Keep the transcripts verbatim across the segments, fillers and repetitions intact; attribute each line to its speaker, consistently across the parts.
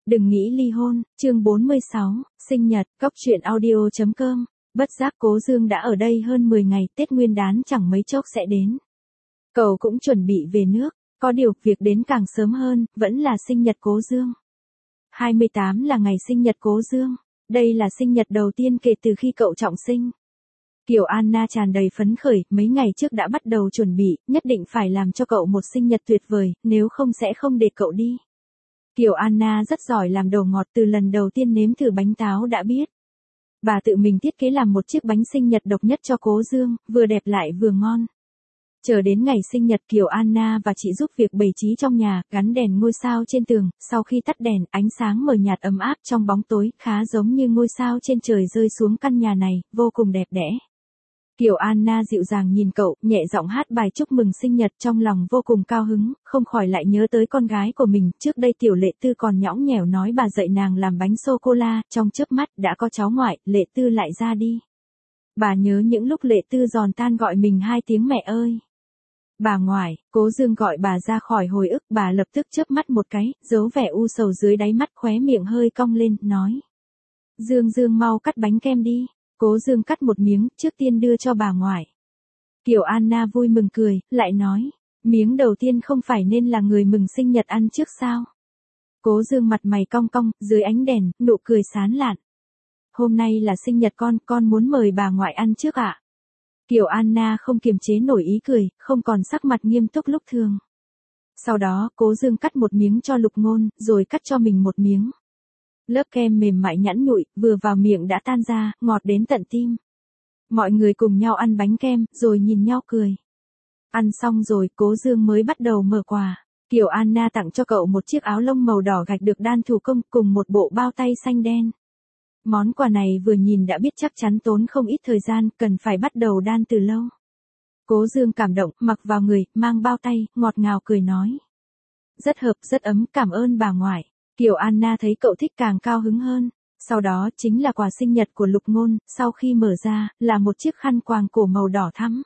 Speaker 1: Đừng nghĩ ly hôn, chương bốn mươi sáu, sinh nhật, cốc truyện audio chấm com. Bất giác Cố Dương đã ở đây hơn mười ngày, Tết Nguyên đán chẳng mấy chốc sẽ đến. Cậu cũng chuẩn bị về nước, có điều, việc đến càng sớm hơn, vẫn là sinh nhật Cố Dương. hai mươi tám là ngày sinh nhật Cố Dương, đây là sinh nhật đầu tiên kể từ khi cậu trọng sinh. Kiều Anna tràn đầy phấn khởi, mấy ngày trước đã bắt đầu chuẩn bị, nhất định phải làm cho cậu một sinh nhật tuyệt vời, nếu không sẽ không để cậu đi. Kiều Anna rất giỏi làm đồ ngọt, từ lần đầu tiên nếm thử bánh táo đã biết. Bà tự mình thiết kế làm một chiếc bánh sinh nhật độc nhất cho Cố Dương, vừa đẹp lại vừa ngon. Chờ đến ngày sinh nhật, Kiều Anna và chị giúp việc bày trí trong nhà, gắn đèn ngôi sao trên tường, sau khi tắt đèn, ánh sáng mờ nhạt ấm áp trong bóng tối, khá giống như ngôi sao trên trời rơi xuống căn nhà này, vô cùng đẹp đẽ. Kiều Anna dịu dàng nhìn cậu, nhẹ giọng hát bài chúc mừng sinh nhật, trong lòng vô cùng cao hứng, không khỏi lại nhớ tới con gái của mình. Trước đây Tiểu Lệ Tư còn nhõng nhẽo nói bà dạy nàng làm bánh sô-cô-la, trong chớp mắt đã có cháu ngoại, Lệ Tư lại ra đi. Bà nhớ những lúc Lệ Tư giòn tan gọi mình hai tiếng mẹ ơi. Bà ngoại, Cố Dương gọi bà ra khỏi hồi ức, bà lập tức chớp mắt một cái, giấu vẻ u sầu dưới đáy mắt, khóe miệng hơi cong lên, nói: Dương Dương mau cắt bánh kem đi. Cố Dương cắt một miếng, trước tiên đưa cho bà ngoại. Kiều Anna vui mừng cười, lại nói: miếng đầu tiên không phải nên là người mừng sinh nhật ăn trước sao? Cố Dương mặt mày cong cong, dưới ánh đèn, nụ cười sán lạn. Hôm nay là sinh nhật con, con muốn mời bà ngoại ăn trước ạ. Kiều Anna không kiềm chế nổi ý cười, không còn sắc mặt nghiêm túc lúc thường. Sau đó, Cố Dương cắt một miếng cho Lục Ngôn, rồi cắt cho mình một miếng. Lớp kem mềm mại nhẵn nhụi, vừa vào miệng đã tan ra, ngọt đến tận tim. Mọi người cùng nhau ăn bánh kem, rồi nhìn nhau cười. Ăn xong rồi, Cố Dương mới bắt đầu mở quà. Kiều Anna tặng cho cậu một chiếc áo lông màu đỏ gạch được đan thủ công, cùng một bộ bao tay xanh đen. Món quà này vừa nhìn đã biết chắc chắn tốn không ít thời gian, cần phải bắt đầu đan từ lâu. Cố Dương cảm động, mặc vào người, mang bao tay, ngọt ngào cười nói: rất hợp, rất ấm, cảm ơn bà ngoại. Kiều Anna thấy cậu thích càng cao hứng hơn. Sau đó chính là quà sinh nhật của Lục Ngôn, sau khi mở ra, là một chiếc khăn quàng cổ màu đỏ thắm.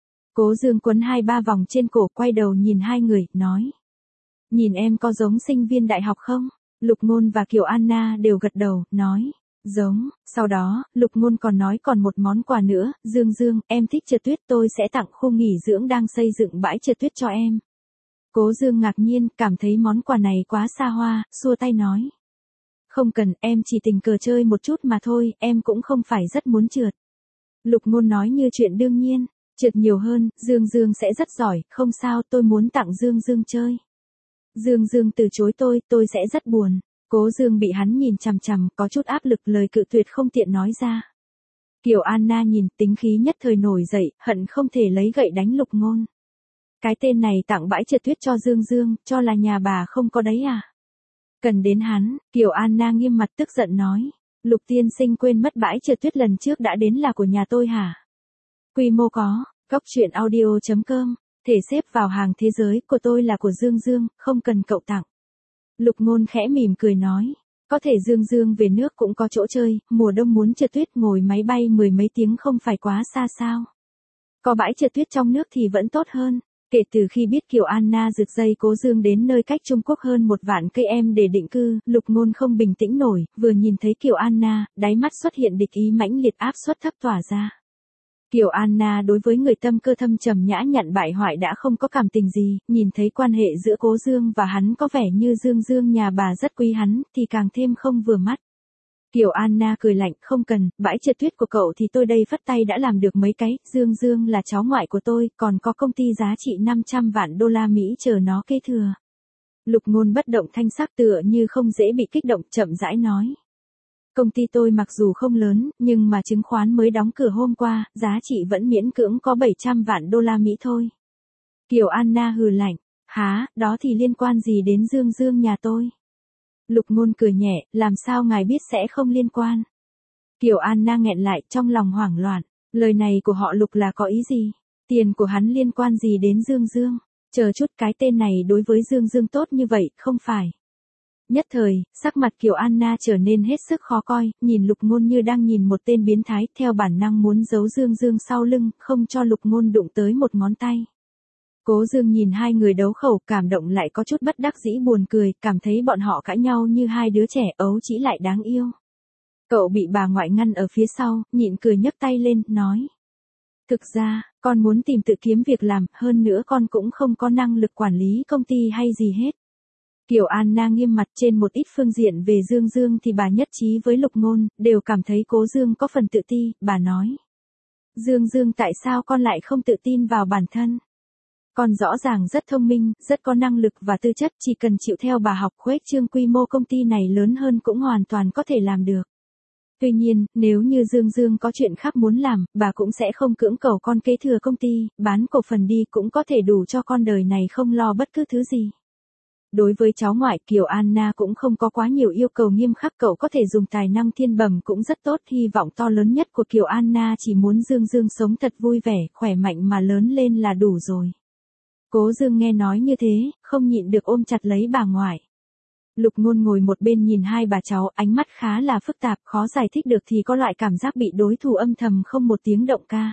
Speaker 1: Cố Dương quấn hai ba vòng trên cổ, quay đầu nhìn hai người, nói: nhìn em có giống sinh viên đại học không? Lục Ngôn và Kiều Anna đều gật đầu, nói: giống. Sau đó, Lục Ngôn còn nói còn một món quà nữa: Dương Dương, em thích trượt tuyết, tôi sẽ tặng khu nghỉ dưỡng đang xây dựng bãi trượt tuyết cho em. Cố Dương ngạc nhiên, cảm thấy món quà này quá xa hoa, xua tay nói: không cần, em chỉ tình cờ chơi một chút mà thôi, em cũng không phải rất muốn trượt. Lục Ngôn nói như chuyện đương nhiên: trượt nhiều hơn, Dương Dương sẽ rất giỏi, không sao, tôi muốn tặng Dương Dương chơi. Dương Dương từ chối tôi, tôi sẽ rất buồn. Cố Dương bị hắn nhìn chằm chằm, có chút áp lực, lời cự tuyệt không tiện nói ra. Kiều Anna nhìn, tính khí nhất thời nổi dậy, hận không thể lấy gậy đánh Lục Ngôn. Cái tên này tặng bãi trượt tuyết cho Dương Dương, cho là nhà bà không có đấy à? Cần đến hắn. Kiều Anna nghiêm mặt tức giận nói: Lục tiên sinh quên mất bãi trượt tuyết lần trước đã đến là của nhà tôi hả? Quy mô có, cốc truyện audio chấm com, thể xếp vào hàng thế giới, của tôi là của Dương Dương, không cần cậu tặng. Lục Ngôn khẽ mỉm cười nói: có thể Dương Dương về nước cũng có chỗ chơi, mùa đông muốn trượt tuyết ngồi máy bay mười mấy tiếng không phải quá xa sao? Có bãi trượt tuyết trong nước thì vẫn tốt hơn. Kể từ khi biết Kiều Anna rực dây Cố Dương đến nơi cách Trung Quốc hơn một vạn cây em để định cư, Lục Ngôn không bình tĩnh nổi, vừa nhìn thấy Kiều Anna, đáy mắt xuất hiện địch ý mãnh liệt, áp suất thấp tỏa ra. Kiều Anna đối với người tâm cơ thâm trầm nhã nhặn bại hoại đã không có cảm tình gì, nhìn thấy quan hệ giữa Cố Dương và hắn có vẻ như Dương Dương nhà bà rất quý hắn, thì càng thêm không vừa mắt. Kiều Anna cười lạnh: không cần, bãi trượt tuyết của cậu thì tôi đây phất tay đã làm được mấy cái, Dương Dương là cháu ngoại của tôi, còn có công ty giá trị năm trăm vạn đô la Mỹ chờ nó kế thừa. Lục Ngôn bất động thanh sắc, tựa như không dễ bị kích động, chậm rãi nói: công ty tôi mặc dù không lớn, nhưng mà chứng khoán mới đóng cửa hôm qua, giá trị vẫn miễn cưỡng có bảy trăm vạn đô la Mỹ thôi. Kiều Anna hừ lạnh: há, đó thì liên quan gì đến Dương Dương nhà tôi? Lục Ngôn cười nhẹ: làm sao ngài biết sẽ không liên quan? Kiều Anna nghẹn lại, trong lòng hoảng loạn, lời này của họ Lục là có ý gì? Tiền của hắn liên quan gì đến Dương Dương? Chờ chút, cái tên này đối với Dương Dương tốt như vậy, không phải? Nhất thời, sắc mặt Kiều Anna trở nên hết sức khó coi, nhìn Lục Ngôn như đang nhìn một tên biến thái, theo bản năng muốn giấu Dương Dương sau lưng, không cho Lục Ngôn đụng tới một ngón tay. Cố Dương nhìn hai người đấu khẩu, cảm động lại có chút bất đắc dĩ buồn cười, cảm thấy bọn họ cãi nhau như hai đứa trẻ ấu trĩ lại đáng yêu. Cậu bị bà ngoại ngăn ở phía sau, nhịn cười nhấc tay lên, nói. Thực ra, con muốn tìm tự kiếm việc làm, hơn nữa con cũng không có năng lực quản lý công ty hay gì hết. Kiều Anna nghiêm mặt, trên một ít phương diện về Dương Dương thì bà nhất trí với Lục Ngôn, đều cảm thấy Cố Dương có phần tự ti, bà nói. Dương Dương, tại sao con lại không tự tin vào bản thân? Con rõ ràng rất thông minh, rất có năng lực và tư chất, chỉ cần chịu theo bà học khuếch trương quy mô công ty này lớn hơn cũng hoàn toàn có thể làm được. Tuy nhiên, nếu như Dương Dương có chuyện khác muốn làm, bà cũng sẽ không cưỡng cầu con kế thừa công ty, bán cổ phần đi cũng có thể đủ cho con đời này không lo bất cứ thứ gì. Đối với cháu ngoại, Kiều Anna cũng không có quá nhiều yêu cầu nghiêm khắc, cậu có thể dùng tài năng thiên bẩm cũng rất tốt, hy vọng to lớn nhất của Kiều Anna chỉ muốn Dương Dương sống thật vui vẻ, khỏe mạnh mà lớn lên là đủ rồi. Cố Dương nghe nói như thế, không nhịn được ôm chặt lấy bà ngoại. Lục Ngôn ngồi một bên nhìn hai bà cháu, ánh mắt khá là phức tạp, khó giải thích được thì có loại cảm giác bị đối thủ âm thầm không một tiếng động ca.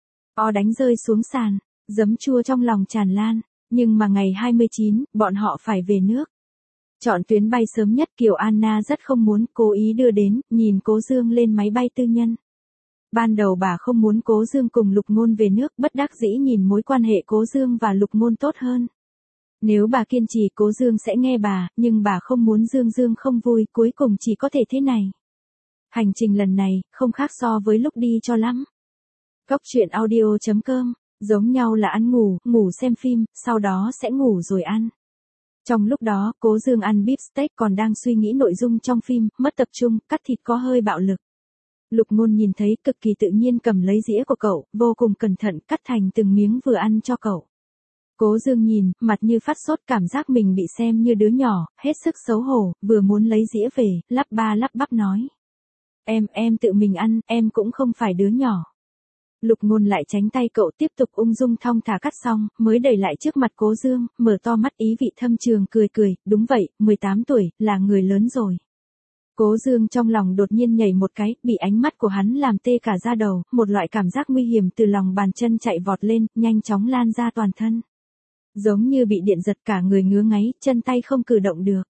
Speaker 1: O đánh rơi xuống sàn, giấm chua trong lòng tràn lan, nhưng mà ngày hai mươi chín, bọn họ phải về nước. Chọn tuyến bay sớm nhất, Kiều Anna rất không muốn, cố ý đưa đến, nhìn Cố Dương lên máy bay tư nhân. Ban đầu bà không muốn Cố Dương cùng Lục Ngôn về nước, bất đắc dĩ nhìn mối quan hệ Cố Dương và Lục Ngôn tốt hơn. Nếu bà kiên trì Cố Dương sẽ nghe bà, nhưng bà không muốn Dương Dương không vui, cuối cùng chỉ có thể thế này. Hành trình lần này, không khác so với lúc đi cho lắm. Góc truyện audio chấm com, giống nhau là ăn ngủ, ngủ xem phim, sau đó sẽ ngủ rồi ăn. Trong lúc đó, Cố Dương ăn beef steak còn đang suy nghĩ nội dung trong phim, mất tập trung, cắt thịt có hơi bạo lực. Lục Ngôn nhìn thấy cực kỳ tự nhiên cầm lấy dĩa của cậu, vô cùng cẩn thận cắt thành từng miếng vừa ăn cho cậu. Cố Dương nhìn, mặt như phát sốt, cảm giác mình bị xem như đứa nhỏ, hết sức xấu hổ, vừa muốn lấy dĩa về, lắp ba lắp bắp nói. Em, em tự mình ăn, em cũng không phải đứa nhỏ. Lục Ngôn lại tránh tay cậu, tiếp tục ung dung thong thả cắt xong, mới đẩy lại trước mặt Cố Dương, mở to mắt ý vị thâm trường cười cười, đúng vậy, mười tám tuổi, là người lớn rồi. Cố Dương trong lòng đột nhiên nhảy một cái, bị ánh mắt của hắn làm tê cả da đầu, một loại cảm giác nguy hiểm từ lòng bàn chân chạy vọt lên, nhanh chóng lan ra toàn thân. Giống như bị điện giật, cả người ngứa ngáy, chân tay không cử động được.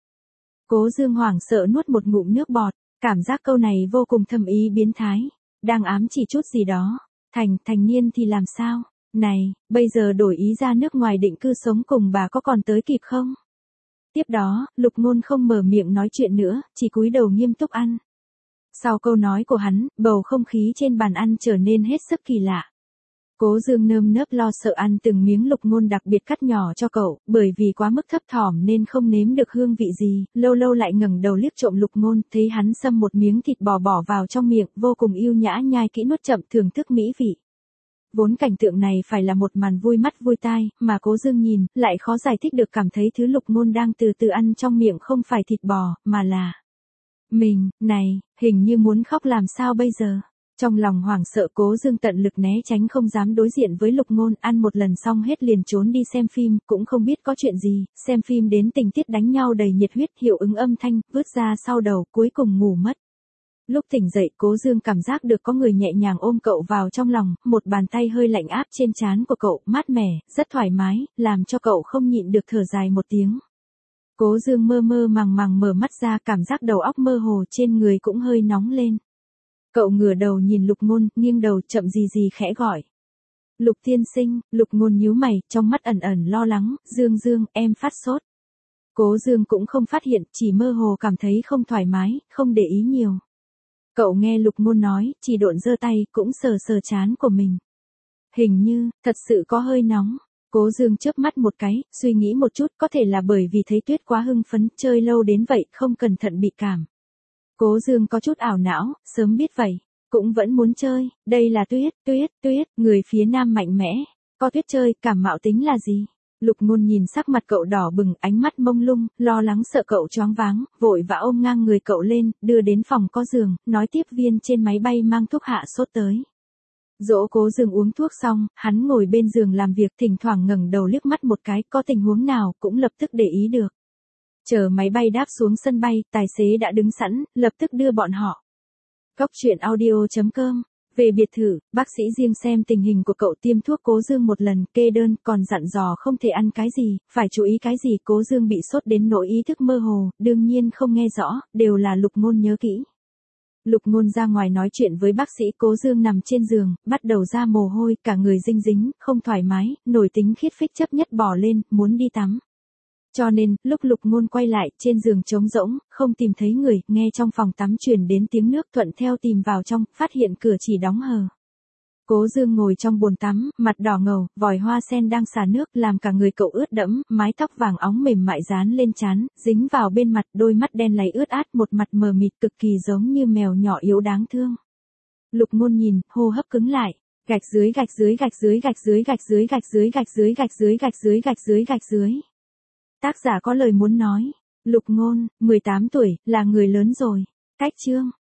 Speaker 1: Cố Dương hoảng sợ nuốt một ngụm nước bọt, cảm giác câu này vô cùng thâm ý biến thái, đang ám chỉ chút gì đó. Thành, thành niên thì làm sao? Này, bây giờ đổi ý ra nước ngoài định cư sống cùng bà có còn tới kịp không? Tiếp đó, Lục Ngôn không mở miệng nói chuyện nữa, chỉ cúi đầu nghiêm túc ăn. Sau câu nói của hắn, bầu không khí trên bàn ăn trở nên hết sức kỳ lạ. Cố Dương nơm nớp lo sợ ăn từng miếng Lục Ngôn đặc biệt cắt nhỏ cho cậu, bởi vì quá mức thấp thỏm nên không nếm được hương vị gì, lâu lâu lại ngẩng đầu liếc trộm Lục Ngôn, thấy hắn xâm một miếng thịt bò bỏ vào trong miệng, vô cùng yêu nhã nhai kỹ nuốt chậm, thưởng thức mỹ vị. Vốn cảnh tượng này phải là một màn vui mắt vui tai, mà Cố Dương nhìn, lại khó giải thích được, cảm thấy thứ Lục Ngôn đang từ từ ăn trong miệng không phải thịt bò, mà là mình, này, hình như muốn khóc, làm sao bây giờ? Trong lòng hoảng sợ, Cố Dương tận lực né tránh, không dám đối diện với Lục Ngôn, ăn một lần xong hết liền trốn đi xem phim, cũng không biết có chuyện gì, xem phim đến tình tiết đánh nhau đầy nhiệt huyết, hiệu ứng âm thanh, vứt ra sau đầu, cuối cùng ngủ mất. Lúc tỉnh dậy, Cố Dương cảm giác được có người nhẹ nhàng ôm cậu vào trong lòng, một bàn tay hơi lạnh áp trên trán của cậu, mát mẻ, rất thoải mái, làm cho cậu không nhịn được thở dài một tiếng. Cố Dương mơ mơ màng màng mở mắt ra, cảm giác đầu óc mơ hồ, trên người cũng hơi nóng lên. Cậu ngửa đầu nhìn Lục Ngôn, nghiêng đầu, chậm gì gì khẽ gọi. Lục tiên sinh. Lục Ngôn nhíu mày, trong mắt ẩn ẩn lo lắng, Dương Dương, em phát sốt. Cố Dương cũng không phát hiện, chỉ mơ hồ cảm thấy không thoải mái, không để ý nhiều. Cậu nghe Lục Ngôn nói, chỉ độn giơ tay, cũng sờ sờ trán của mình. Hình như, thật sự có hơi nóng. Cố Dương chớp mắt một cái, suy nghĩ một chút, có thể là bởi vì thấy tuyết quá hưng phấn, chơi lâu đến vậy, không cẩn thận bị cảm. Cố Dương có chút ảo não, sớm biết vậy, cũng vẫn muốn chơi, đây là tuyết, tuyết, tuyết, người phía Nam mạnh mẽ, có tuyết chơi, cảm mạo tính là gì? Lục Ngôn nhìn sắc mặt cậu đỏ bừng, ánh mắt mông lung, lo lắng sợ cậu choáng váng, vội vã ôm ngang người cậu lên, đưa đến phòng có giường, nói tiếp viên trên máy bay mang thuốc hạ sốt tới. Dỗ Cố Dương uống thuốc xong, hắn ngồi bên giường làm việc, thỉnh thoảng ngẩng đầu liếc mắt một cái, có tình huống nào, cũng lập tức để ý được. Chờ máy bay đáp xuống sân bay, tài xế đã đứng sẵn, lập tức đưa bọn họ. Góc truyện audio chấm com Về biệt thự, bác sĩ riêng xem tình hình của cậu tiêm thuốc Cố Dương một lần, kê đơn, còn dặn dò không thể ăn cái gì, phải chú ý cái gì. Cố Dương bị sốt đến nỗi ý thức mơ hồ, đương nhiên không nghe rõ, đều là Lục Ngôn nhớ kỹ. Lục Ngôn ra ngoài nói chuyện với bác sĩ. Cố Dương nằm trên giường, bắt đầu ra mồ hôi, cả người dinh dính, không thoải mái, nổi tính khiết phích chấp nhất bỏ lên, muốn đi tắm. Cho nên, lúc Lục Ngôn quay lại, trên giường trống rỗng, không tìm thấy người, nghe trong phòng tắm truyền đến tiếng nước, thuận theo tìm vào trong, phát hiện cửa chỉ đóng hờ. Cố Dương ngồi trong bồn tắm, mặt đỏ ngầu, vòi hoa sen đang xả nước, làm cả người cậu ướt đẫm, mái tóc vàng óng mềm mại dán lên trán, dính vào bên mặt, đôi mắt đen láy ướt át, một mặt mờ mịt cực kỳ giống như mèo nhỏ yếu đáng thương. Lục Ngôn nhìn, hô hấp cứng lại, gạch dưới gạch dưới gạch dưới gạch dưới gạch dưới gạch dưới gạch dưới gạch dưới gạch dưới gạch dưới gạch dưới. Tác giả có lời muốn nói. Lục Ngôn, mười tám tuổi, là người lớn rồi. Cách chương